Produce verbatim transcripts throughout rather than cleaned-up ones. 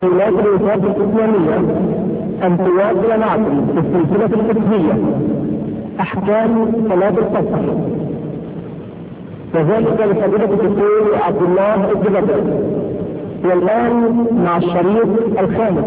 ولكن الوفاة الإسلامية أن تواصل معكم في السلسلة الفقهية أحكام صلاة القصر، وذلك لفضيلة الدكتور عبد الله الجبر. والآن مع الشريط الخامس.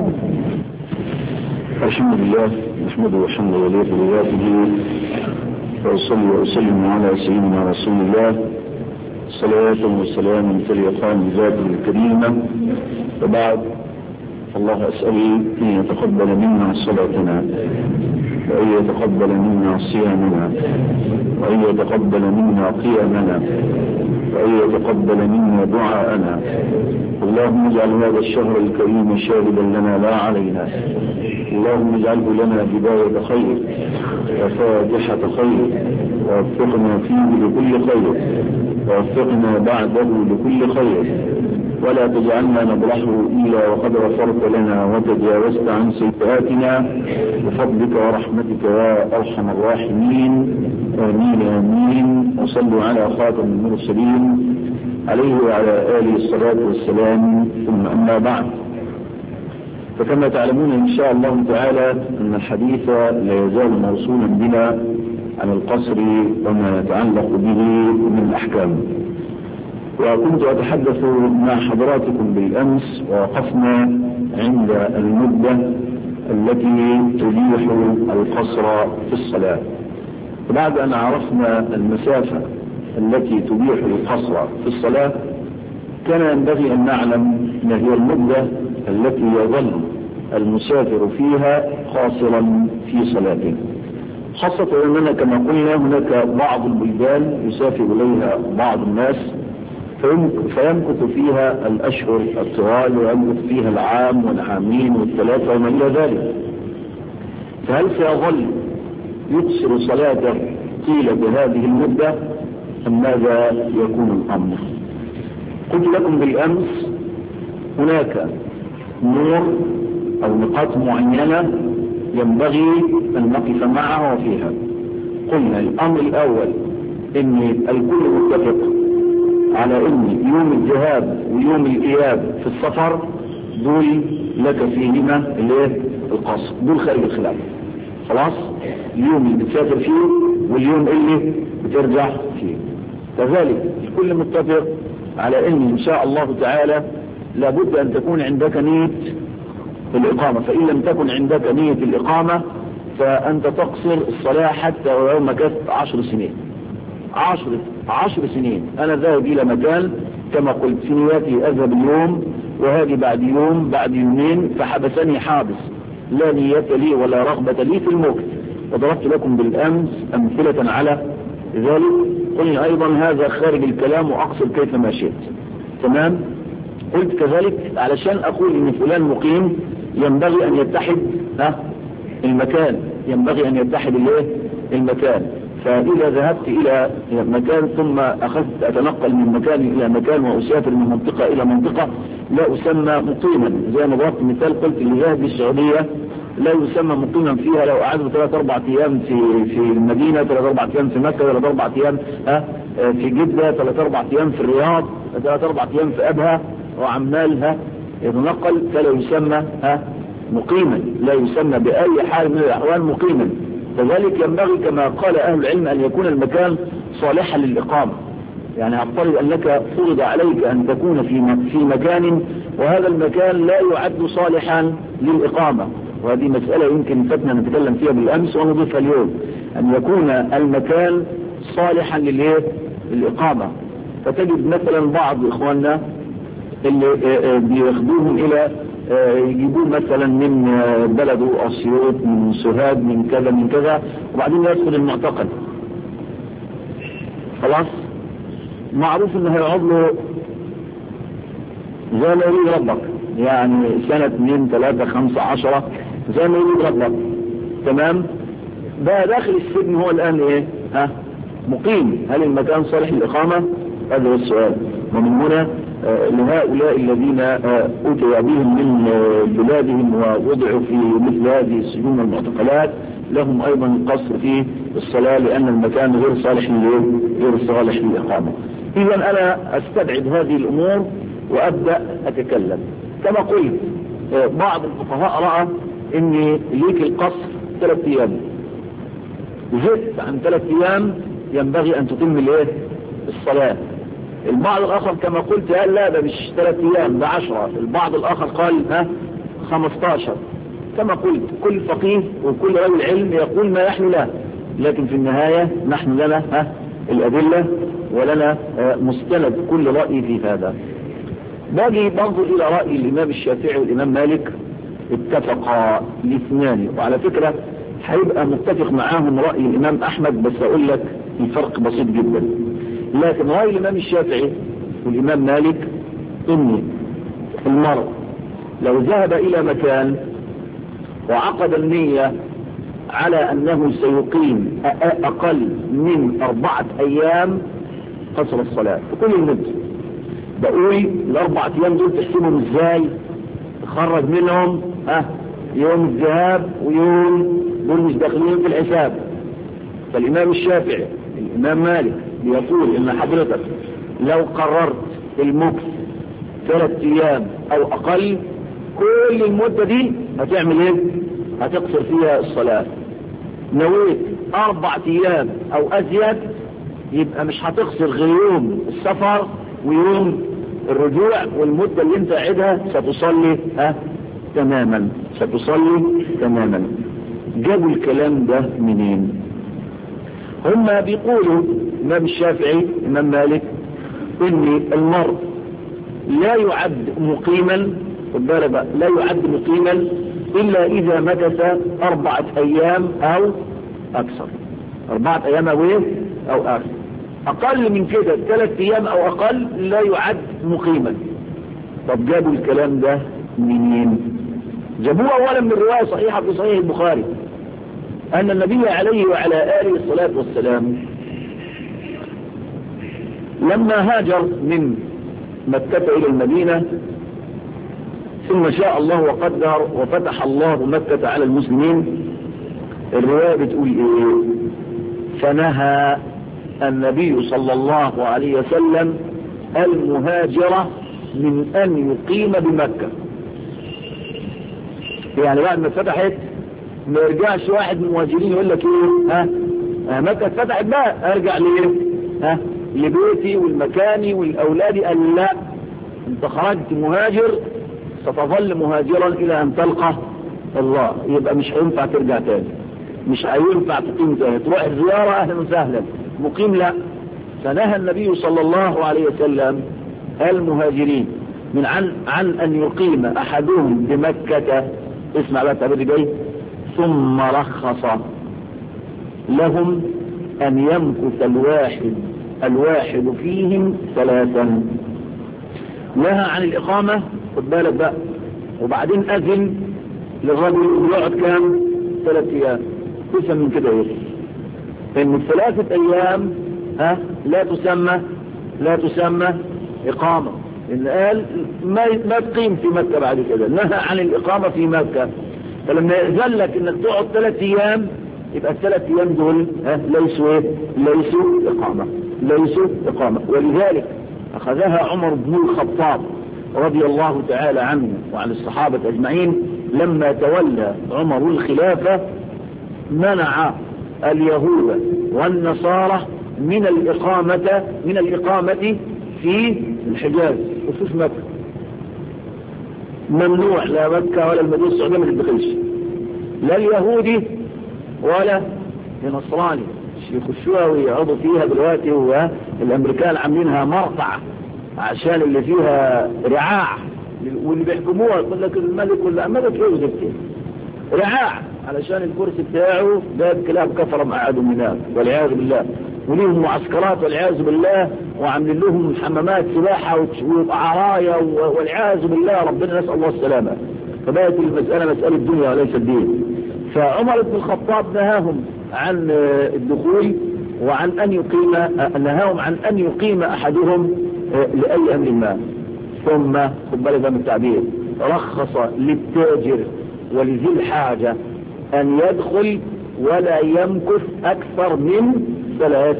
الحمد لله نحمده وحمده وليه بذاته، وأصلي وأسلم على سيدنا رسول الله صلاة وسلام تليقان بذاته الكريمة. وبعد، الله أسأل أن يتقبل منا صلاتنا، وأن يتقبل منا صيامنا، وأن يتقبل منا قيامنا، وأن يتقبل منا دعاءنا. اللهم اجعل هذا الشهر الكريم شاهدا لنا لا علينا، اللهم اجعله لنا بداية خير وفاتحة خير، ووفقنا فيه لكل خير، ووفقنا بعده لكل خير، ولا تجعلنا نبرحه إلا وقد غفرت لنا وتجاوزت عن سيئاتنا بفضلك ورحمتك يا أرحم الراحمين. آمين آمين. وصلوا على خاتم المرسلين عليه وعلى آله الصلاة والسلام. ثم أما بعد، فكما تعلمون إن شاء الله تعالى أن الحديث لا يزال موصولا بنا عن القصر وما يتعلق به من الأحكام. وكنت أتحدث مع حضراتكم بالأمس ووقفنا عند المدة التي تبيح القصر في الصلاة. وبعد أن عرفنا المسافة التي تبيح القصر في الصلاة، كان ينبغي أن نعلم ما هي المدة التي يظل المسافر فيها قاصرا في صلاته، خاصة أننا كما قلنا هناك بعض البلدان يسافر إليها بعض الناس فيمكث فيها الأشهر الطوال، ويمكث فيها العام والعامين والثلاثة وما إلى ذلك. فهل سيظل يقصر صلاته طيلة هذه المدة أم ماذا يكون الأمر؟ قلت لكم بالأمس هناك نور أو نقاط معينة ينبغي أن نقف معها وفيها. قلنا الأمر الأول أن الكل متفق على أن يوم الذهاب ويوم الإياب في السفر دول لك فيهما القصر، دول خارج الخلاف. خلاص، اليوم اللي بتسافر فيه واليوم اللي بترجع فيه. كذلك الكل متفق على أن إن شاء الله تعالى لابد أن تكون عندك نية الإقامة، فإن لم تكن عندك نية الإقامة فأنت تقصر الصلاة حتى ويوم مكثت عشر سنين. عشر عشر سنين أنا ذاهب إلى مكان كما قلت في نياتي أذهب اليوم وهذه بعد يوم بعد يومين، فحبسني حابس لا نية لي ولا رغبة لي في المكث. وضربت لكم بالأمس أمثلة على ذلك. قلنا أيضا هذا خارج الكلام وأقصر كيف ما شئت. تمام. قلت كذلك علشان أقول إن فلان مقيم ينبغي أن يتحد ها المكان، ينبغي أن يتحد الايه المكان. فإذا ذهبت إلى مكان ثم أخذت أتنقل من مكان إلى مكان وأسافر من منطقة إلى منطقة لا أسمى مقيما. زي ما ضربت مثال قلت اللي ذهب السعودية لا يسمى مقيما فيها لو قعدوا ثلاث أربع أيام في في المدينة، ثلاث أربع أيام في مكة، ثلاث أربع أيام ها في جدة، ثلاث أربع أيام في الرياض، ثلاث أربع أيام في أبها وعمالها يتنقل، فلا يسمى ها مقيما، لا يسمى بأي حال من الأحوال مقيما. كذلك ينبغي كما قال أهل العلم أن يكون المكان صالحا للإقامة. يعني أفترض أنك فرض عليك أن تكون في في مكان وهذا المكان لا يعد صالحا للإقامة، وهذه مسألة يمكن فتنا نتكلم فيها بالأمس ونضيفها اليوم، أن يكون المكان صالحا للإقامة. فتجد مثلا بعض إخواننا اللي بياخدوهم إلى يجيبون مثلا من بلده أسيوط، من سوهاج، من كذا من كذا، وبعدين يدخل المعتقل. خلاص، معروف انه هيقعد له زي ما يريد ربك، يعني سنة اثنين ثلاثة خمسة عشرة زي ما يريد ربك. تمام. ده داخل السجن هو الآن ايه ها مقيم. هل المكان صالح للإقامة؟ هذا هو السؤال. ومن هنا لهؤلاء الذين أتوا بهم من بلادهم ووضعوا في مثل هذه السجون والمعتقلات لهم أيضا القصر في الصلاة، لأن المكان غير صالح غير صالح للإقامة. إذن أنا أستبعد هذه الأمور وأبدأ أتكلم. كما قلت بعض الفقهاء رأى ان ليك القصر ثلاث ايام، زدت عن ثلاث ايام ينبغي ان تتم الايه الصلاة. البعض الاخر كما قلت قال لا ده مش ثلاث ايام ده عشرة، البعض الاخر قال ها خمستاشر. كما قلت كل فقيه وكل رجل علم يقول ما يحلو له، لكن في النهاية نحن لنا ها الادلة ولنا مستند كل رأي في هذا. باجي برضو الى رأي الامام الشافعي والامام مالك، اتفقا الاثنان، وعلى فكرة هيبقى متفق معاهم رأي الامام احمد، بس اقول لك الفرق بسيط جدا. لكن رأي الامام الشافعي والامام مالك ان المرء لو ذهب الى مكان وعقد النية على انه سيقيم اقل من اربعة ايام قصر الصلاة في كل المدة. بقول الاربعة ايام دول تحسبهم ازاي؟ تخرج منهم اه يوم الذهاب ويوم دول مش داخلين في الحساب. فالامام الشافعي الامام مالك بيقول ان حضرتك لو قررت المكث ثلاث ايام او اقل كل المدة دي هتعمل ايه؟ هتقصر فيها الصلاة. نويت اربع ايام او ازيد يبقى مش هتقصر غير يوم السفر ويوم الرجوع، والمدة اللي انت قاعدها ستصلي ها تماما، ستصلي تماما. جابوا الكلام ده منين؟ هم بيقولوا امام الشافعي امام مالك ان المرء لا يعد مقيما، خد بالك بقى، لا يعد مقيما الا اذا مكث اربعة ايام او اكثر. اربعة ايام او ايه او اكثر. اقل من كده ثلاث ايام او اقل لا يعد مقيما. طب جابوا الكلام ده منين؟ جابوه اولا من رواية صحيحة في صحيح البخاري ان النبي عليه وعلى آله الصلاة والسلام لما هاجر من مكة الى المدينة ثم شاء الله وقدر وفتح الله مكة على المسلمين، الرواية بتقول ايه؟ فنهى النبي صلى الله عليه وسلم المهاجرة من ان يقيم بمكة. يعني بعد ما فتحت ما يرجعش واحد من المهاجرين يقول لك ايه ها اه مكة فتحت بقى ارجع ليه ها لبيتي والمكاني والاولادي. قال لا، انت خرجت مهاجر ستظل مهاجرا الى ان تلقى الله، يبقى مش هينفع ترجع تاني، مش هينفع تقيم تاني، تروح زيارة اهلا وسهلا، مقيم لا. فنهى النبي صلى الله عليه وسلم المهاجرين من عن عن ان يقيم احدهم بمكة، اسمع بقى التعبير جاي، ثم رخص لهم ان يمكث الواحد الواحد فيهم ثلاثا. نهى عن الاقامة، خد بالك بقى، وبعدين اذن للرجل يقعد كام؟ ثلاث ايام. تسمى من كده ايه؟ ان الثلاثة ايام ها لا تسمى لا تسمى اقامة، ان قال ما ما تقيم في مكة بعد كده، نهى عن الاقامة في مكة. فلما يأذن لك انك تقعد ثلاث ايام يبقى الثلاث ايام دول ها ليسوا ايه؟ ليسوا اقامة، ليسوا اقامة. ولذلك اخذها عمر بن الخطاب رضي الله تعالى عنه وعن الصحابة اجمعين لما تولى عمر الخلافة، منع اليهود والنصارى من الإقامة من الإقامة في الحجاز وفي مكة. ممنوع، لا مكة ولا المدينة السعودية ما تدخلش، لا اليهودي ولا النصراني يخشوها ويقعدوا فيها دلوقتي. والامريكان عاملينها مرقع عشان اللي فيها رعاع، واللي بيحكموها يقول لك الملك ولا الملك ايه وزبته رعاع علشان الكرسي بتاعه ده كلاب كفر مقعدوا هناك والعياذ بالله، وليهم معسكرات والعياذ بالله، وعاملين لهم حمامات سباحه وعرايا والعياذ بالله، ربنا نسال الله السلامه. فبقت المساله مساله دنيا وليس الدين. فعمر بن الخطاب نهاهم عن الدخول وعن ان يقيم نهاهم عن ان يقيم احدهم لاي امر ما. ثم خد بالك من التعبير، رخص للتاجر ولذي الحاجة ان يدخل ولا يمكث اكثر من ثلاث.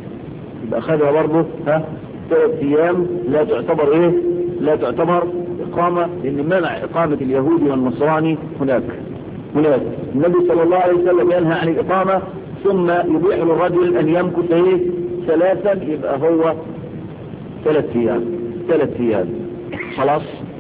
يبقى خدها برضه ها ثلاث ايام لا تعتبر ايه لا تعتبر الإقامة لأن منع إقامة اليهودي والنصراني هناك هناك النبي صلى الله عليه وسلم ينهى عن الإقامة ثم يبيح للرجل أن يمكث ايه ثلاثا، يبقى هو ثلاث أيام ثلاث أيام خلاص.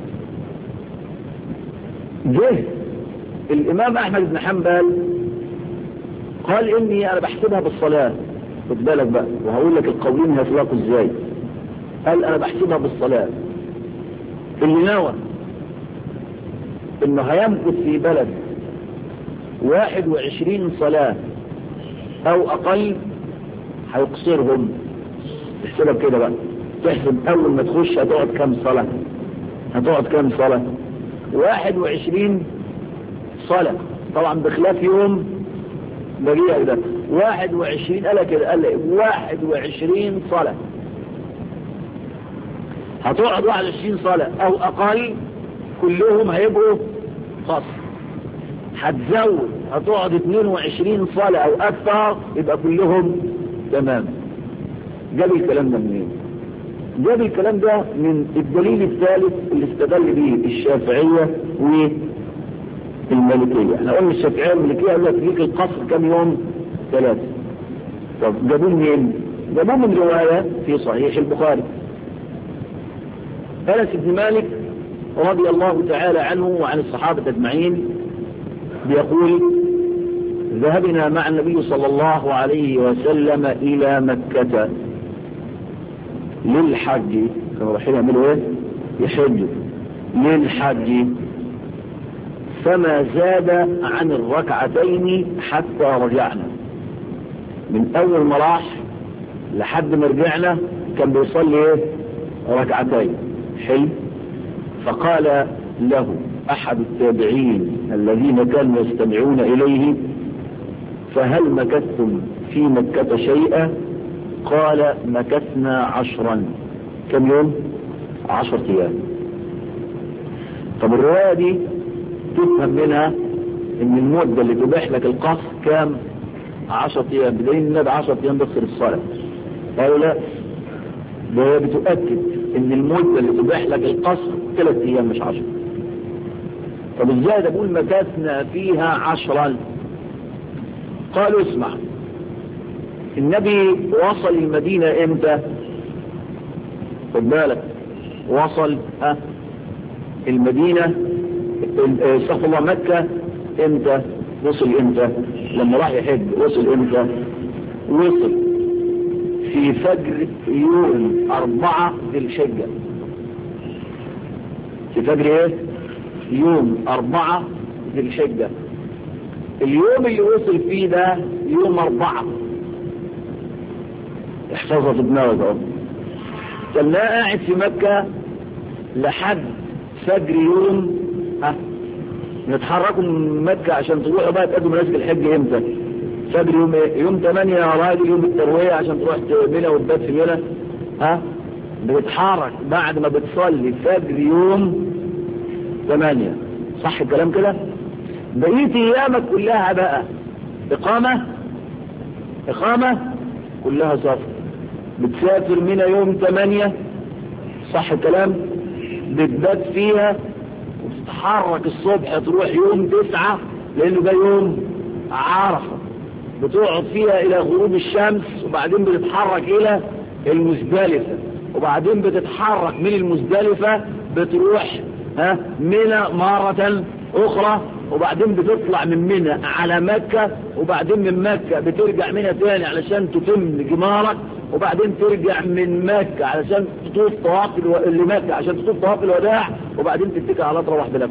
جه الإمام أحمد بن حنبل قال إني أنا بحسبها بالصلاة، خد بالك بقى وهقول لك القولين هيطلقوا إزاي. قال أنا بحسبها بالصلاة، اللي نوى إنه هيمكث في بلد واحد وعشرين صلاة أو أقل هيقصرهم. تحسبها كده بقى، تحسب أول ما تخش هتقعد كم صلاة، هتقعد كم صلاة واحد وعشرين صلاة طبعا بخلاف يوم بقية ده واحد وعشرين قال كده قال واحد وعشرين صلاة هتقعد واحد وعشرين صلاة أو أقل كلهم هيبقوا خاص. هتزود هتقعد اثنين وعشرين صلاة أو أكثر يبقى كلهم تمام. جاب الكلام ده منين؟ جاب الكلام ده من الدليل الثالث اللي استدل به الشافعية والمالكية. احنا قلنا الشافعية والمالكية قال لك ليك القصر كم يوم؟ ثلاثة. طب جابوه منين؟ جابوه من رواية في صحيح البخاري. أنس بن مالك رضي الله تعالى عنه وعن الصحابة أجمعين بيقول ذهبنا مع النبي صلى الله عليه وسلم إلى مكة للحج. كانوا رايحين يعملوا ايه؟ يحجوا للحج. فما زاد عن الركعتين حتى رجعنا. من أول ما راح لحد ما رجعنا كان بيصلي ايه؟ ركعتين. حلو. فقال له أحد التابعين الذين كانوا يستمعون إليه فهل مكثتم في مكة شيئا؟ قال مكثنا عشرا. كم يوم؟ عشر ايام. طب الرواية دي تفهم منها ان المدة اللي تباح لك القصر كام؟ عشر ايام، بدليل النبي عشر ايام بيقصر الصلاة. قالوا لا، ده بتؤكد ان المدة اللي تباح لك القصر ثلاث ايام مش عشر. طب ازاي ده بقول مكثنا فيها عشرا؟ قالوا اسمع، النبي وصل المدينة امتى؟ خد بالك وصل اه المدينة استغفر الله مكة امتى؟ وصل امتى؟ لما راح يحج وصل امتى؟ وصل في فجر يوم أربعة ذي الحجة. في فجر ايه؟ يوم أربعة ذي الحجة. اليوم اللي وصل فيه ده يوم أربعة، احفظها في دماغك اهو. كان قاعد في مكة لحد فجر يوم ها نتحركوا من مكة عشان تروحوا بقى تقدموا مناسك الحج امتى؟ فجر يوم ايه؟ يوم ثمانية يا راجل، يوم التروية عشان تروح منى وتبات في منى. ها بتتحرك بعد ما بتصلي فجر يوم ثمانية، صح الكلام كده؟ بقيت ايامك كلها بقى اقامة اقامة كلها سفر. بتسافر منى يوم ثمانية، صح الكلام؟ بتبات فيها وتتحرك الصبح تروح يوم تسعة لانه ده يوم عرفة، بتقعد فيها الى غروب الشمس وبعدين بتتحرك الى المزدلفة وبعدين بتتحرك من المزدلفة بتروح ها منى مرة اخرى وبعدين بتطلع من منى على مكة وبعدين من مكة بترجع منى تاني علشان تتم جمارك وبعدين ترجع من مكة علشان تطوف طواف الو... لمكة عشان تطوف طواف الوداع وبعدين تتكل على تروح بلفة.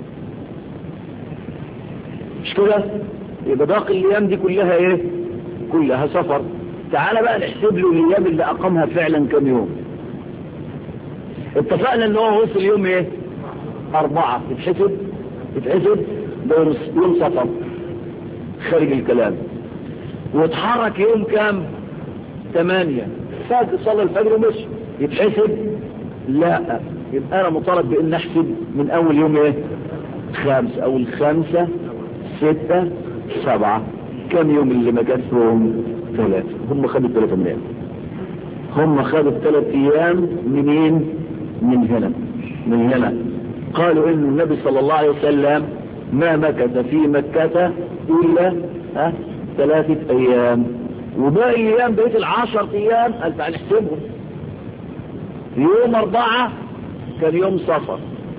مش كده؟ يبقى باقي الايام دي كلها ايه؟ كلها سفر. تعال بقى نحسب له الايام اللي اقامها فعلا كم يوم. اتفقنا ان هو وصل يوم ايه؟ اربعة. تتحسب تتحسب ده يوم سفر خارج الكلام. واتحرك يوم كام؟ ثمانية. فات صلى الفجر ومشي. يتحسب؟ لا، يبقى انا مطالب بان احسب من اول يوم ايه؟ خمس. اول خمسة ستة سبعة. كم يوم اللي مكثهم؟ ثلاثة. هم خدوا ثلاثة من ايام. هم خدوا ثلاث ايام منين؟ من هنا من هنا قالوا إن النبي صلى الله عليه وسلم ما مكث في مكة إلا ها ثلاثة أيام، وباقي الأيام بقيت العشر أيام قال تعال نحسبهم. يوم أربعة كان يوم صفر،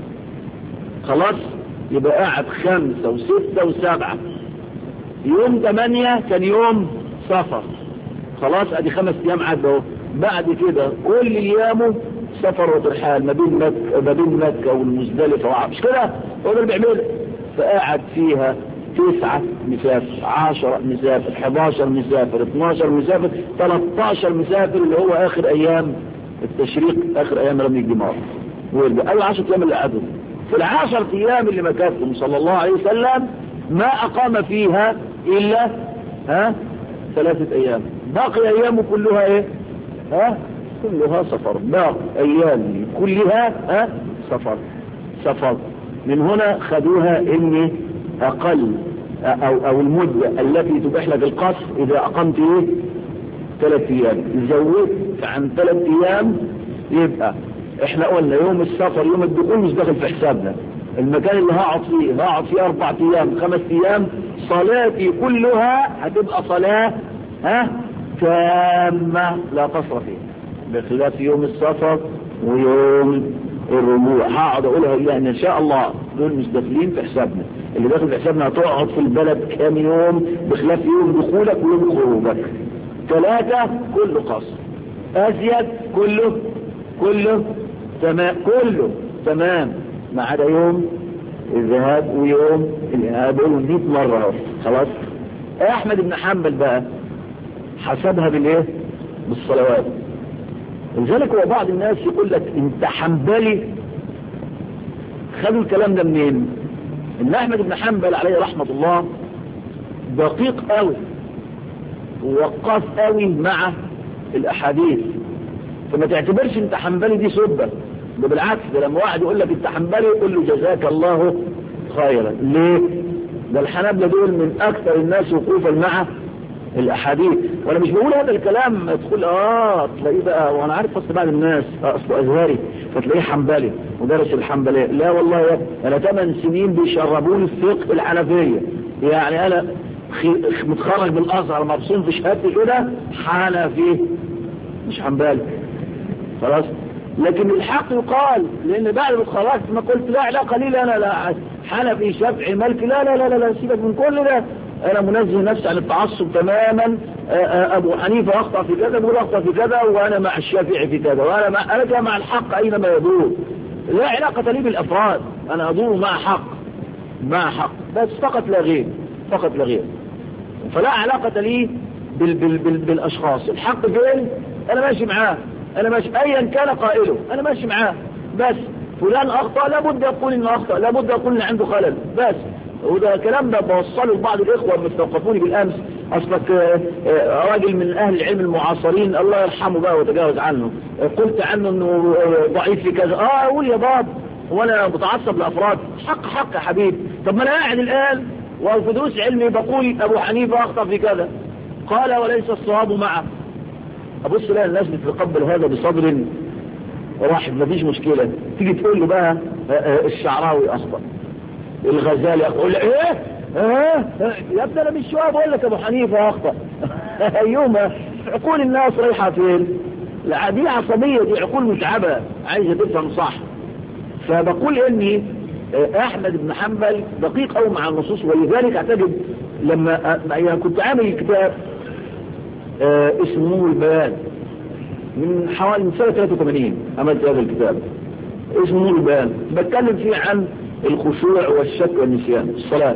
خلاص يبقى قاعد خمسة وستة وسبعة. يوم ثمانية كان يوم صفر، خلاص ادي خمس ايام عدوا اهو. بعد كده كل ايامه سفر وترحال ما بين مكة ما بين مكة والمزدلفة، مش كده هو ده اللي بيعمله. فقاعد فيها تسعة مسافر، عشرة مسافر، حداشر مسافر، اتناشر مسافر، تلتاشر مسافر، اللي هو اخر ايام التشريق، اخر ايام رمي الجمار، ويرجع. اول عشرة ايام اللي قعدوا في العشر ايام اللي مكثهم صلى الله عليه وسلم ما اقام فيها الا ها ثلاثة ايام. باقي ايامه كلها ايه؟ ها كلها سفر. باقي ايام كلها ها سفر سفر. من هنا خدوها ان اقل او او المدة التي تبيح لك القصر اذا اقمت ايه ثلاث ايام. زودت عن ثلاث ايام يبقى احنا قلنا يوم السفر يوم الدخول مش داخل في حسابنا. المكان اللي هقعد فيه هقعد فيه اربع ايام خمس ايام، صلاتي كلها هتبقى صلاة ها تامة لا قصر فيها، بخلاف يوم السفر ويوم الرجوع هقعد اقولها الا ان شاء الله دول مش داخلين في حسابنا. اللي داخل في حسابنا هتقعد في البلد كام يوم، بخلاف يوم دخولك ويوم خروجك. ثلاثة كله قصر، ازيد كله كله تمام كله تمام ما عدا يوم الذهاب ويوم الإياب مئة مرة. خلاص. احمد بن حنبل بقى حسبها بالايه؟ بالصلوات. لذلك هو بعض الناس يقول لك انت حنبلي. خدوا الكلام ده منين؟ ان احمد بن حنبل عليه رحمة الله دقيق قوي ووقاف قوي مع الاحاديث، فما تعتبرش انت حنبلي دي سبة. ده بالعكس، ده لما واحد يقول لك انت حنبلي يقول له جزاك الله خيرا. ليه؟ ده الحنابلة دول من اكثر الناس وقوفا مع الاحاديث. وانا مش بقول هذا الكلام تقول اه تلاقيه بقى، وانا عارف اصل بعض الناس اصله ازهري فتلاقيه حنبلي ودرس الحنبلية. لا والله يا انا ثمان سنين بيشربوني الفقه الحنفية، يعني انا متخرج بالازهر مبسوط في شهادتي كده حنفي مش حنبلي. خلاص. لكن الحق يقال، لان بعد ما اتخرجت ما قلت لا علاقه لي انا لا حنفي شافعي مالكي لا لا لا لا, لا سيبك من كل ده، انا منزه نفسي عن التعصب تماما. ابو حنيفه اخطا في كذا بقول اخطا في كذا، وانا مع الشافعي في كذا، وانا مع انا مع الحق اينما يدور. لا علاقه لي بالافراد، انا ادور مع حق مع حق بس فقط لا غير فقط لا غير. فلا علاقه لي بال بال بال بالاشخاص. الحق فين انا ماشي معاه، انا ماشي ايا كان قائله انا ماشي معاه. بس فلان اخطأ لابد يقول انه اخطأ، لابد يقول ان عنده خلل بس. وده كلام ده بوصله لبعض الاخوة المستوقفوني بالامس. اصلك راجل من اهل العلم المعاصرين الله يرحمه بقى وتجاوز عنه، قلت عنه انه ضعيف في كذا. اه اقول يا باب وانا بتعصب لافراد؟ حق حق يا حبيبي. طب ما انا قاعد الان وفي دروس علمي بقول ابو حنيفه اخطأ في كذا، قال وليس الصواب معه. ابص لا الناس بتتقبل هذا بصدر واحد مفيش مشكلة. تيجي تقول له بقى الشعراوي اخطأ، الغزالي اخطأ، اقول له ايه اه يا ابني انا مش شويه بقول لك ابو حنيفه اخطأ. ايوما عقول الناس رايحه فين؟ لا دي عصبيه، دي عقول متعبه عايزه تفهم صح. فبقول اني احمد بن حنبل دقيق قوي مع النصوص، ولذلك اعتقد لما يعني كنت عامل كتاب اه اسمه البيان من حوالي من سنة ثلاثة وثمانين، عملت هذا الكتاب اسمه البيان، بتكلم فيه عن الخشوع والشك والنسيان في الصلاة.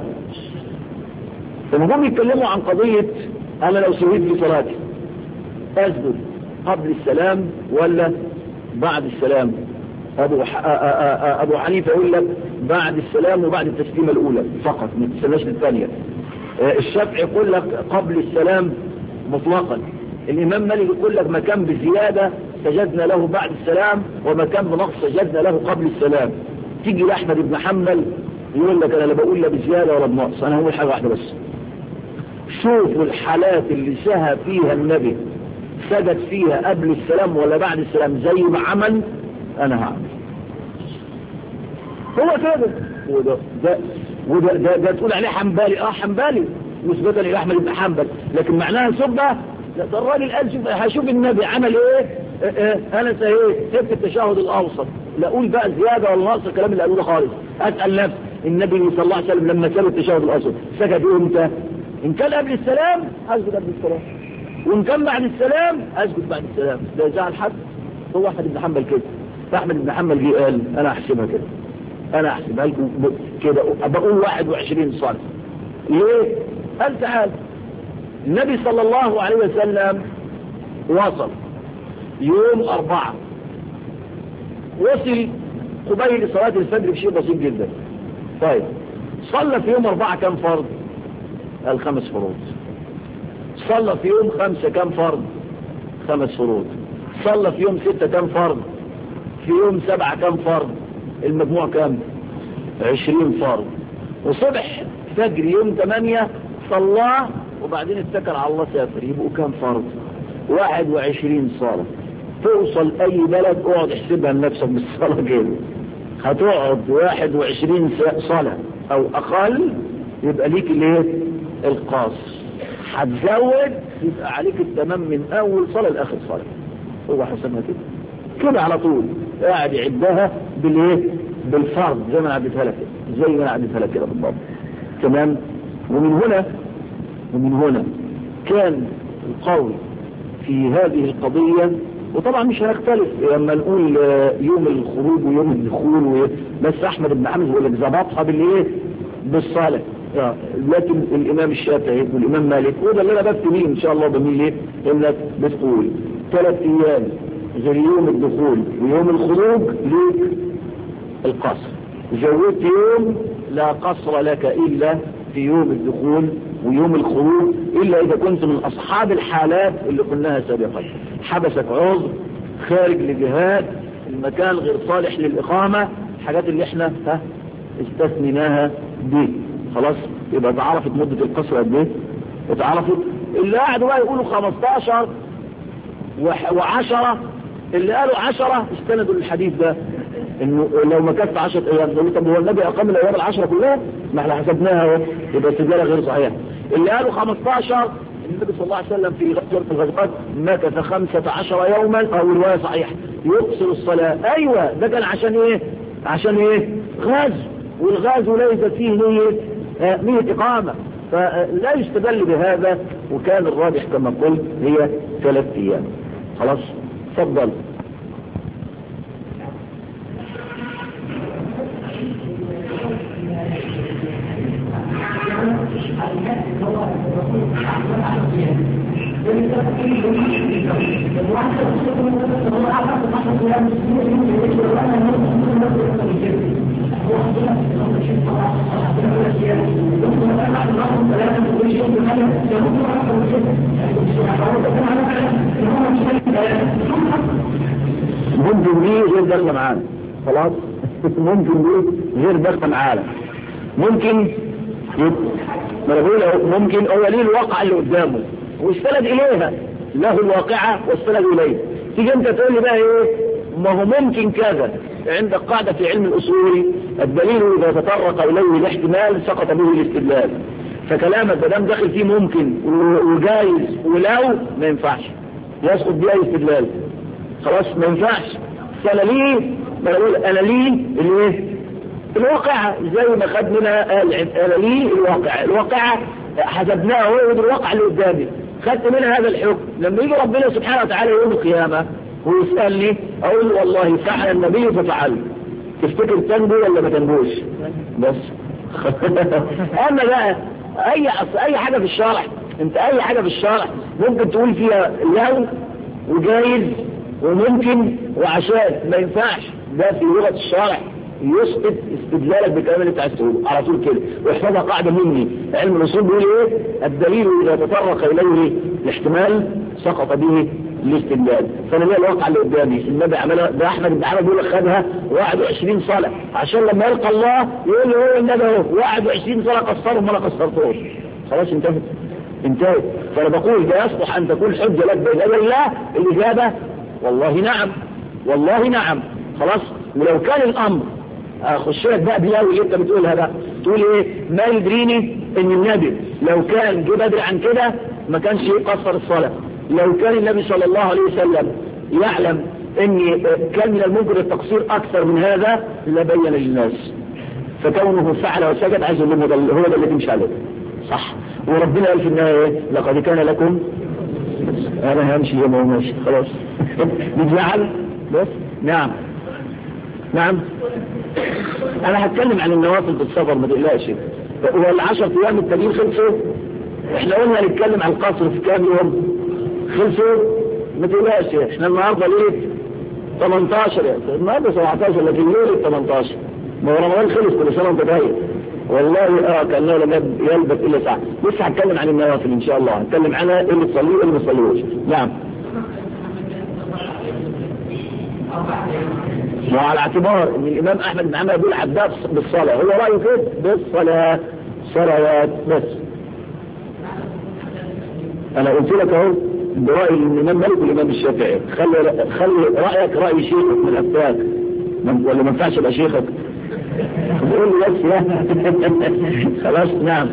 فهم يتكلموا عن قضية انا لو سويت في صلاتي اسجد قبل السلام ولا بعد السلام. ابو ابو حنيفه يقول لك بعد السلام وبعد التسليمه الاولى فقط ما تستناش للثانيه. الشافعي يقول لك قبل السلام مطلقا. الامام مالك يقول لك ما كان بزياده سجدنا له بعد السلام وما كان بنقص سجدنا له قبل السلام. تيجي لاحمد بن حنبل يقول لك انا لا بقول لا بزياده ولا بنقص، انا هقول حاجه واحده بس. شوفوا الحالات اللي سهى فيها النبي سجد فيها قبل السلام ولا بعد السلام زي ما عمل انا هعمل. هو كده. وده ده وده ده, ده تقول عليه حنبلي، اه حنبلي نسبة الى احمد بن حنبل، لكن معناها سبه. لا ده الراجل قال شوف هشوف النبي عمل ايه. اه اه انا ايه سبت التشهد الاوسط، لا اقول بقى زياده ولا نقص الكلام اللي قالوه ده خالص. اسال نفسي النبي صلى الله عليه وسلم لما ساب التشهد الاوسط سجد امتى؟ ان كان قبل السلام اسجد قبل السلام، وان كان بعد السلام اسجد بعد السلام. ده زعل حد؟ هو احمد بن حنبل كده. فاحمد بن حنبل جه قال انا احسبها كده، انا احسبها لكم كده، بقول واحد وعشرين صلاه. ليه؟ قال تعال النبي صلى الله عليه وسلم وصل يوم أربعة، وصل قبيل صلاة الفجر بشيء بسيط جدا. طيب صلى في يوم أربعة كم فرض؟ قال خمس فروض. صلى في يوم خمسة كم فرض؟ خمس فروض. صلى في يوم ستة كم فرض؟ في يوم سبعة كم فرض؟ المجموع كم؟ عشرين فرض. وصبح فجر يوم ثمانية صلاه وبعدين اتكل على الله سافر، يبقوا كم فرض؟ واحد وعشرين صلاة. توصل اي بلد اقعد احسبها لنفسك بالصلاة كده، هتقعد واحد وعشرين صلاة او اقل يبقى ليك الايه؟ القاص. هتزود يبقى عليك التمام من اول صلاة لاخر صلاة. هو حسبها كده كده على طول، قاعد يعدها بالايه؟ بالفرض زي ما انا عدتها لك كده، زي ما انا عدتها لك كده بالضبط. تمام. ومن هنا ومن هنا كان القول في هذه القضية، وطبعا مش هنختلف لما نقول يوم الخروج ويوم الدخول، بس احمد بن حنبل هو اللي ظبطها بالايه؟ بالصلاة. لكن الامام الشافعي والامام مالك، وده اللي انا بفتي ان شاء الله بميل ايه؟ انك بتقول ثلاث ايام غير يوم الدخول ويوم الخروج ليك القصر، زودت يوم لا قصر لك الا في يوم الدخول ويوم الخروج، الا اذا كنت من اصحاب الحالات اللي قلناها سابقا، حبسك عذر، خارج لجهاد، المكان غير صالح للاقامه، الحاجات اللي احنا ها استثنيناها دي. خلاص يبقى اتعرفت مده القصر قد ايه؟ اتعرفت. اللي قاعدوا بقى يقولوا خمستاشر وعشرة، اللي قالوا عشرة استندوا للحديث ده انه لو ما كفت عشرة ايام، يقولوا طب هو النبي اقام الايام العشرة كلها؟ ما احنا حسبناها اهو، يبقى استدلالها غير صحيح. اللي قالوا خمستاشر النبي صلى الله عليه وسلم في غزوة الغزوات مكث خمسة عشر يوما، او رواية صحيحة يقصر الصلاة. ايوه ده كان عشان ايه؟ عشان ايه؟ غزو، والغزو ليس فيه نية آه نية اقامة، فلا يستدل بهذا. وكان الراجح كما قلت هي ثلاث ايام. خلاص تفضل. ممكن دي غير داخله معانا. خلاص ممكن دي غير داخله معانا. ممكن ما انا بقول ممكن هو ليه الواقع اللي قدامه واستند اليها، له الواقعه واستند اليه. تيجي انت تقول لي بقى ايه؟ ما هو ممكن كذا. عندك قاعده في علم الاصول الدليل اذا تطرق اليه الاحتمال سقط به الاستدلال. فكلامك ما دام داخل فيه ممكن وجايز ولو ما ينفعش يسقط بيه اي استدلال. خلاص ما ينفعش. فانا ليه ما اقول انا ليه الايه؟ الواقعة زي ما خد منها انا ليه الواقعة. الواقعة حسبناها هو الواقع اللي قدامي، خدت منها هذا الحكم. لما يجي ربنا سبحانه وتعالى يوم القيامة ويسألني اقول والله فعل النبي ففعل، تفتكر تنبو ولا ما تنبوش؟ بس اما بقى اي اي حاجة في الشرع، انت اي حاجة في الشرع ممكن تقول فيها لو وجايز وممكن وعشان ما ينفعش. ده في لغة الشرع يسقط استدلالك بالكلام اللي انت عايز تقوله على طول كده. واحفظها قاعده مني، علم الاصول بيقول ايه؟ الدليل اذا تطرق اليه الاحتمال سقط به الاستدلال. فانا ليه الواقع اللي قدامي النبي عملها؟ ده احمد بن حنبل بيقول لك خدها واحد وعشرين صلاه عشان لما يلقى الله يقول له هو النبي اهو واحد وعشرين صلاه قصرهم ولا قصرتهم. خلاص انتهت انتهت. فانا بقول ده يصلح ان تكون حجه لك بين يدي الله. الاجابه والله نعم، والله نعم. خلاص. ولو كان الامر اخش لك بقى بلاوي اللي انت بتقولها بقى، تقول ايه؟ ما يدريني ان النبي لو كان جه بدري عن كده ما كانش يقصر الصلاه، لو كان النبي صلى الله عليه وسلم يعلم ان كان من الممكن التقصير اكثر من هذا لبين للناس، فكونه فعل وسجد عايز يقول لهم هو ده اللي تمشي عليه صح. وربنا قال في النهايه لقد كان لكم، انا همشي يوم وماشي خلاص نزعل بس. نعم نعم انا هتكلم عن النوافل في السفر ما تقلقش. والعشر ايام التانيين خلصوا، احنا قلنا نتكلم عن القصر في كام يوم خلصوا ما تقلقش. احنا النهارده ليه ثمانية عشر، النهارده سبعة عشر لكن ليه ثمانية عشر؟ ما هو رمضان خلص كل سنه وانت طيب والله. اه كانه لم يلبث الا ساعه. لسه هتكلم عن النوافل ان شاء الله، هتكلم عنها اللي تصليه واللي ما تصليهوش. نعم وعلى اعتبار ان الامام احمد بن حنبل بيقول عباد بالصلاه، هو رايه كده بالصلاه صلوات بس. انا قلت لك اهو برايي الامام مالك والامام الشافعي، خلي خلي رايك راي شيخك من افتاك ولا ما ينفعش يبقى شيخك؟ بقول لي بس لا خلاص. نعم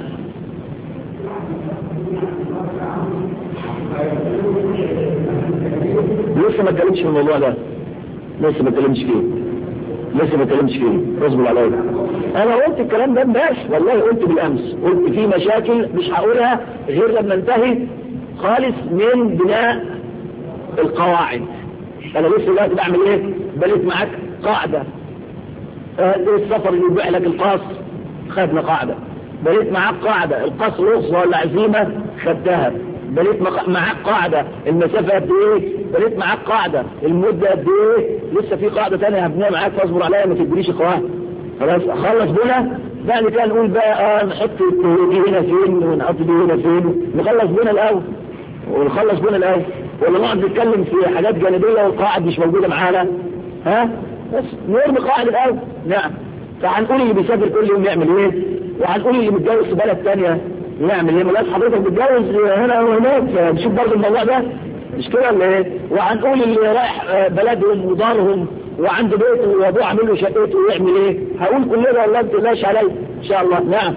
لسه ما اتكلمش في الموضوع ده، لسه ما اتكلمش فيه لسه ما اتكلمش فيه اصبر عليا. انا قلت الكلام ده امبارح والله، قلت بالامس، قلت في مشاكل مش هقولها غير لما انتهي خالص من بناء القواعد. انا لسه دلوقتي بعمل ايه؟ بنيت معاك قاعده. آه السفر اللي يبيع لك القصر خدنا قاعده، بنيت معاك قاعده القصر رخصه ولا عزيمه خدتها، بنيت معاك قاعده المسافه قد ايه، بنيت معاك قاعده المده قد ايه، لسه في قاعده ثانيه هبنيها معاك فاصبر عليا ما تدينيش قواعد. خلاص اخلص بنا بعد كده نقول بقى اه نحط دي هنا فين ونحط دي هنا فين، نخلص بنا الاول ونخلص بنا الاول، ولا نقعد نتكلم في حاجات جانبيه والقواعد مش موجوده معانا. ها بس نرمي قواعد الاول. نعم فهنقول اللي بيسافر كل يوم يعمل ايه، وهنقول اللي متجوز في بلد ثانيه يعمل ايه. ملاش حضرتك بتتجوز هنا وهناك نشوف برضه الموضوع ده مش كده ولا ايه؟ وهنقول اللي رايح بلدهم ودارهم وعنده بيته وابوه عامل له شقته ويعمل ايه. هقول كل ده والله ما تقلقش عليا ان شاء الله. نعم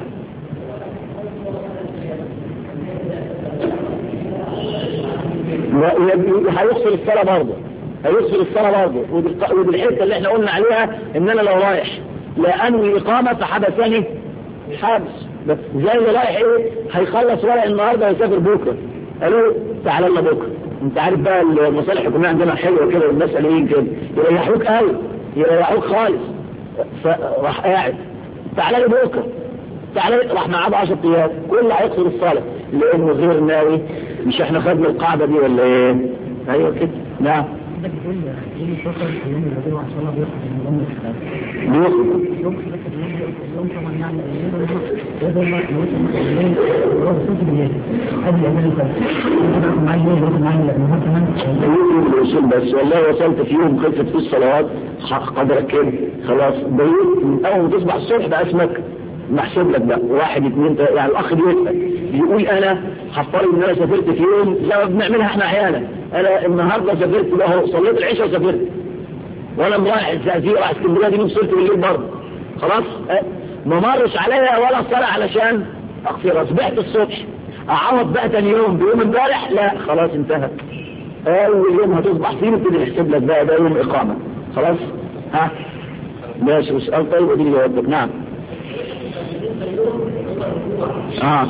هيغسل الصلاه برضه، هيغسل الصلاه برضه. ودي الحته اللي احنا قلنا عليها ان انا لو رايح لا انوي اقامه فحبسني حبس، بس زي اللي رايح ايه هيخلص ورق النهارده ويسافر بكره، قالوا تعالى لنا بكره. انت عارف بقى المصالح الحكوميه عندنا حلوه كده والمسؤولين كده يريحوك قوي، يريحوك خالص. فراح قاعد تعالى لي بكره، تعالى راح معاه عشرة ايام كل هيقصر الصلاه لانه غير ناوي. مش احنا خدنا القاعده دي ولا ايه؟ ايوه كده. نعم بس والله وصلت في يوم خلصت في الصلوات قدرك كده خلاص بيت من اول ما تصبح الصبح بقى اسمك محسوب لك بقى واحد اثنين يعني الاخ بيسأل يقول انا هفترض ان انا سافرت في يوم زي ما بنعملها احنا احيانا، انا النهارده سافرت بقى صليت العشاء وسافرت وانا رايح الزقازيق رايح اسكندريه دي وصلت بالليل برضه خلاص ما مرش عليا ولا صلاه علشان اغفر. صبحت الصبح اعوض بقى ثاني يوم بيوم امبارح لا خلاص انتهى. اول يوم هتصبح فيه نبتدي نحسب لك بقى ده يوم اقامه خلاص. ها ماشي سؤال طيب اديني جوابك. نعم اه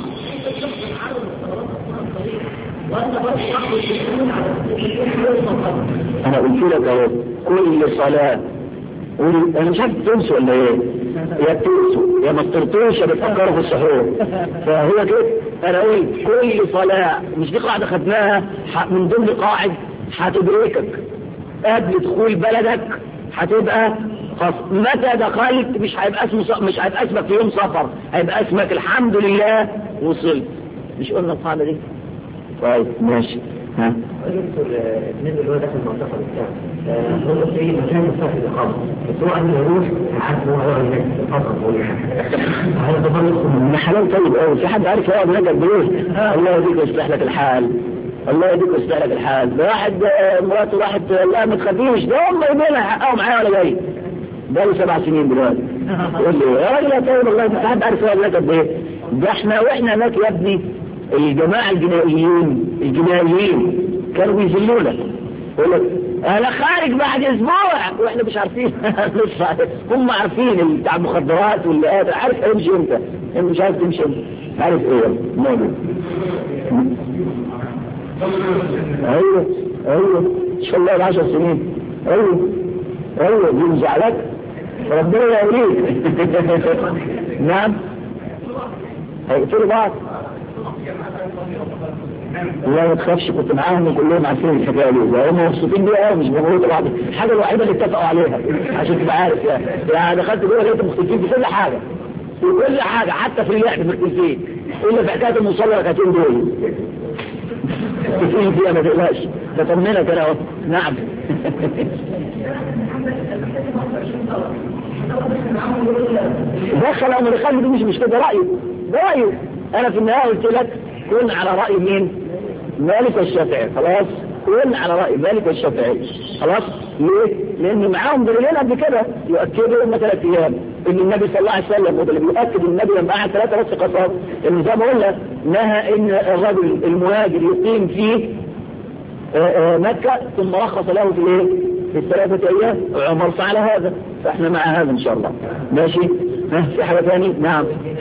انا قلت لك اهو كل صلاه انا مش عارف تنسوا ولا ايه، يا تنسوا يا ما تطرطوش يا بتفكروا في السحور. فهو كده انا قلت كل صلاه، مش دي قاعده خدناها من ضمن قواعد هتدركك قبل دخول بلدك هتبقى خاص. متى دخلت مش هيبقى اسمه مش هيبقى اسمك في يوم سفر، هيبقى اسمك الحمد لله وصلت. مش قلنا القاعده دي؟ طيب ماشي. ها بالنسبه اللي هو داخل المنطقه بتاعه هو في مكان يستحق الاقامه بس هو قبل ما يروح لحد ما هو هناك الفتره هذا طبعا من حلال طيب قوي. في حد عارف يقعد هناك قد ايه؟ الله يهديك ويصلح لك الحال، الله يهديك ويصلح لك الحال. ده واحد مراته راحت لا ما تخافيش ده هم يبينها حقها معايا ولا جاي بقى سبع سنين دلوقتي. يقول لي يا راجل يا طيب والله انت حد عارف ولا قد ايه؟ ده احنا واحنا هناك يا ابني الجماعه الجنائيين الجنائيين كانوا بيذلونا. يقول لك انا خارج بعد اسبوع واحنا مش عارفين. هم عارفين بتاع المخدرات واللي قادر عارف هيمشي امتى، انت مش عارف تمشي امتى، عارف ايه موجود. ايوه ايوه ان شاء الله العشر سنين. ايوه ايوه دي مزعلك ربنا يوليك. نعم هيقتلوا بعض. لا ما تخافش كنت معاهم وكلهم عارفين الحكايه دي وهم مبسوطين بيها مش بيموتوا بعض. الحاجه الوحيده اللي اتفقوا عليها عشان تبقى عارف يعني, يعني دخلت جوه لقيت مختلفين في كل حاجه في كل حاجه حتى في اللعب مختلفين الا في حكايه المصلى ركعتين دول مختلفين فيها ما تقلقش بطمنك انا اهو. نعم دخل او ما دخل دي مش مش كده رايه ده رايه. انا في النهايه قلت لك كن على راي مين؟ مالك والشافعي. خلاص كن على راي مالك والشافعي. خلاص ليه؟ لان معاهم دليلين قبل كده يؤكدوا هم ثلاث ايام ان النبي صلى الله عليه وسلم وده اللي بيؤكد النبي لما قعد ثلاثه بس قصاب ان زي ما قلنا نهى ان الرجل المهاجر يقيم في مكه ثم رخص له في الايه؟ في الثلاثه ايام. عمر فعل هذا فاحنا مع هذا ان شاء الله. ماشي. ها في حاجه ثانيه؟ نعم.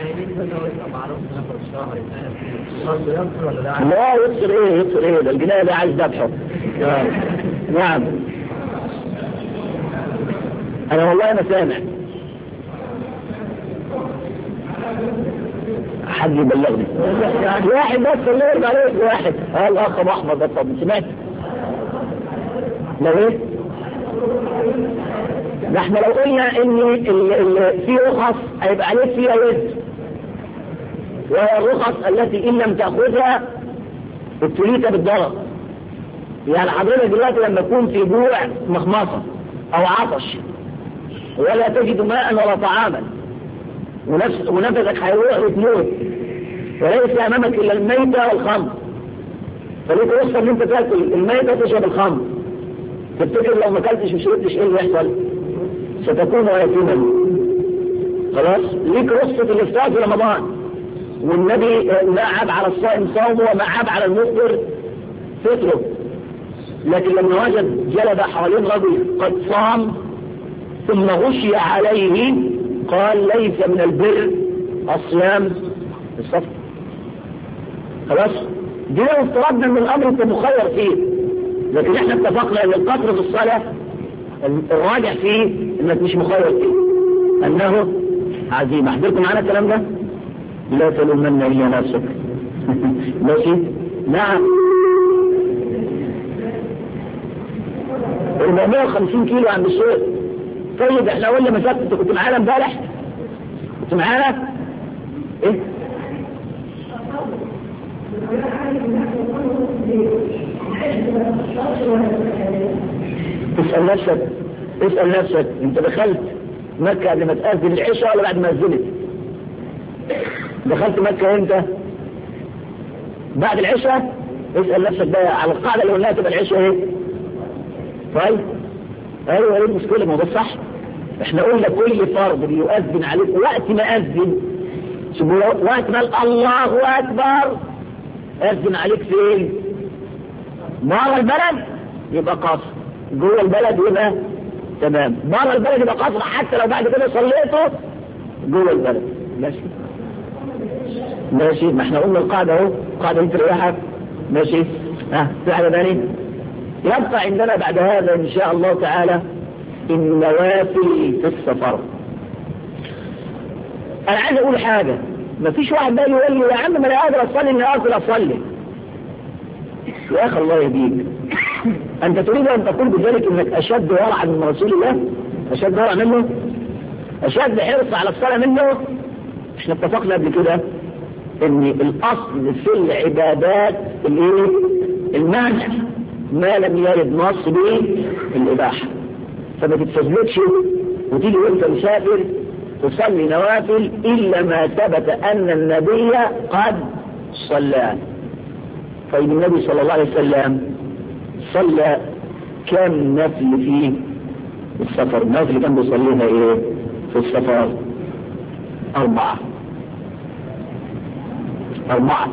لا يبصر ايه يبصر ايه ده الجناية ده عايز ذبحه. نعم انا والله انا سامع حد يبلغني واحد بس اللي يرجع عليك واحد. ها الاخ ابو احمد ده طب سمعت لو ايه ده احنا لو قلنا ان في رخص هيبقى عليك فيها يد وهي الرخص التي إن لم تأخذها ابتليت بالضرر. يعني حضرتك دلوقتي لما يكون في جوع مخمصة أو عطش ولا تجد ماء ولا طعاما ونفس ونفسك هيروح وتموت وليس أمامك إلا الميتة والخمر فليك رخصة إن أنت تاكل الميتة تشرب الخمر. تفتكر لو ما اكلتش وشربتش إيه اللي يحصل؟ ستكون يتيما. خلاص ليك رخصة الإفطار في رمضان والنبي نعب على الصائم صومه ومعاب على المفطر فطره. لكن لما وجد جلب حوالين رجل قد صام ثم غشي عليه قال ليس من البر الصيام الصفر. خلاص دي لو افترضنا ان الامر انت مخير فيه لكن احنا اتفقنا ان القصر في الصلاه الراجع فيه انك مش مخير فيه انه عزيمه. احضركم معانا الكلام ده؟ لا تلومن إلا نفسك. ماشي. نعم أربعمائة وخمسين كيلو عند الشيخ. طيب احنا قلنا مسافة انت كنت معانا امبارح كنت معانا ايه اسأل نفسك اسأل نفسك انت دخلت مكة قبل ما تأذن العشاء ولا بعد ما أذنت؟ دخلت مكة امتى؟ بعد العشاء. اسأل نفسك بقى على القاعدة اللي قلناها تبقى العشاء ايه؟ طيب ايوه ايه المشكلة؟ ما هو ده صح. احنا قلنا كل فرض بيؤذن عليك وقت ما أذن وقت ما الله أكبر أذن عليك فين؟ بره البلد يبقى قصر جوه البلد يبقى تمام. بره البلد يبقى قصر حتى لو بعد كده صليته جوه البلد. ماشي ماشي. ما احنا قلنا القاعدة اهو قاعدة انت ريحك. ماشي. ها في حاجة ثانية؟ يبقى عندنا بعد هذا ان شاء الله تعالى النوافل في السفر. انا عايز اقول حاجة. ما فيش واحد بقى يقول لي يا عم ما انا قادر اصلي النوافل اصلي. يا اخي الله يهديك انت تريد ان تقول بذلك انك اشد ورعا من رسول الله؟ اشد ورع منه؟ اشد حرص على الصلاة منه؟ احنا اتفقنا قبل كده ان الاصل في العبادات الايه؟ المانع ما لم يرد نص به الاباحه. فما تتفزلكش وتيجي وانت مسافر تصلي نوافل الا ما ثبت ان النبي قد صلى. طيب النبي صلى الله عليه وسلم صلى كم نفل فيه؟ السفر. الناس اللي كان بيصليها ايه في السفر؟ أربعة أربعة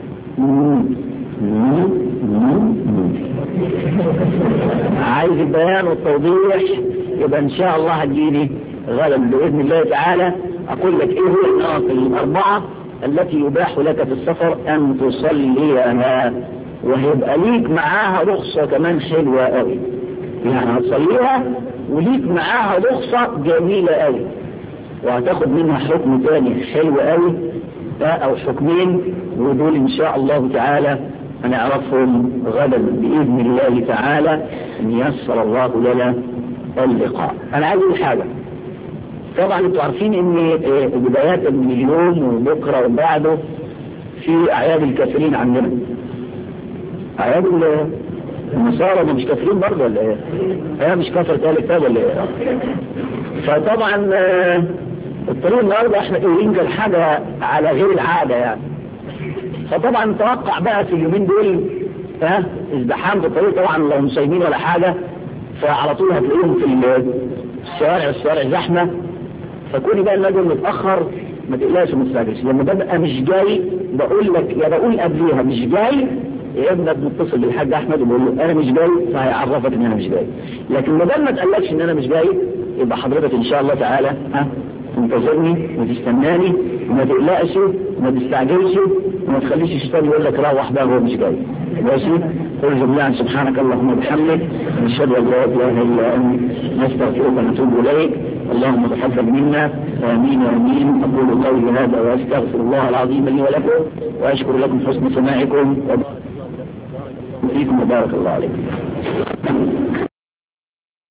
عايز البيان والتوضيح، يبقى إن شاء الله هتجيني غدا بإذن الله تعالى أقول لك إيه هو النوافل الأربعة التي يباح لك في السفر أن تصليها، وهيبقى ليك معاها رخصة كمان حلوة قوي، يعني هتصليها وليك معاها رخصة جميلة قوي، وهتاخد منها حكم تاني حلو قوي أو حكمين، ودول إن شاء الله تعالى هنعرفهم غدا بإذن الله تعالى إن يسر الله لنا اللقاء. أنا عايز أقول حاجة، طبعا انتوا عارفين ان بدايات من اليوم وبكره وبعده في اعياد الكافرين عندنا، اعياد النصارى مش كافرين برضه ولا ايه؟ هي مش كافر ثالث ولا ايه؟ فطبعا الطريق النهارده احنا قايلين كان حاجه على غير العاده يعني، فطبعا نتوقع بقى في اليومين دول ها ازدحام في الطريق، طبعا لو مش صايمين ولا حاجه فعلى طول هتلاقيهم في الشوارع الشوارع زحمه، فكوني بقى النجم متأخر ما تقلقش وما تستعجلش. لما ببقى مش جاي بقول لك يا بقول قبليها مش جاي، يا ابنك بنتصل بالحاج احمد وبقول له انا مش جاي، فهيعرفك ان انا مش جاي. لكن ما دام ما تقلقش ان انا مش جاي يبقى حضرتك ان شاء الله تعالى ها تنتظرني وتستناني وما تقلقش وما تستعجلش وما تخليش الشيطان يقول لك روح بقى هو مش جاي. ماشي؟ قل جميعا سبحانك اللهم وبحمدك نشهد ان لا اله الا انت نستغفرك ونتوب اليك. اللهم تقبل منا امين امين. اقول قولي هذا واستغفر الله العظيم لي ولكم واشكر لكم حسن سماعكم وفيكم وبارك الله عليكم.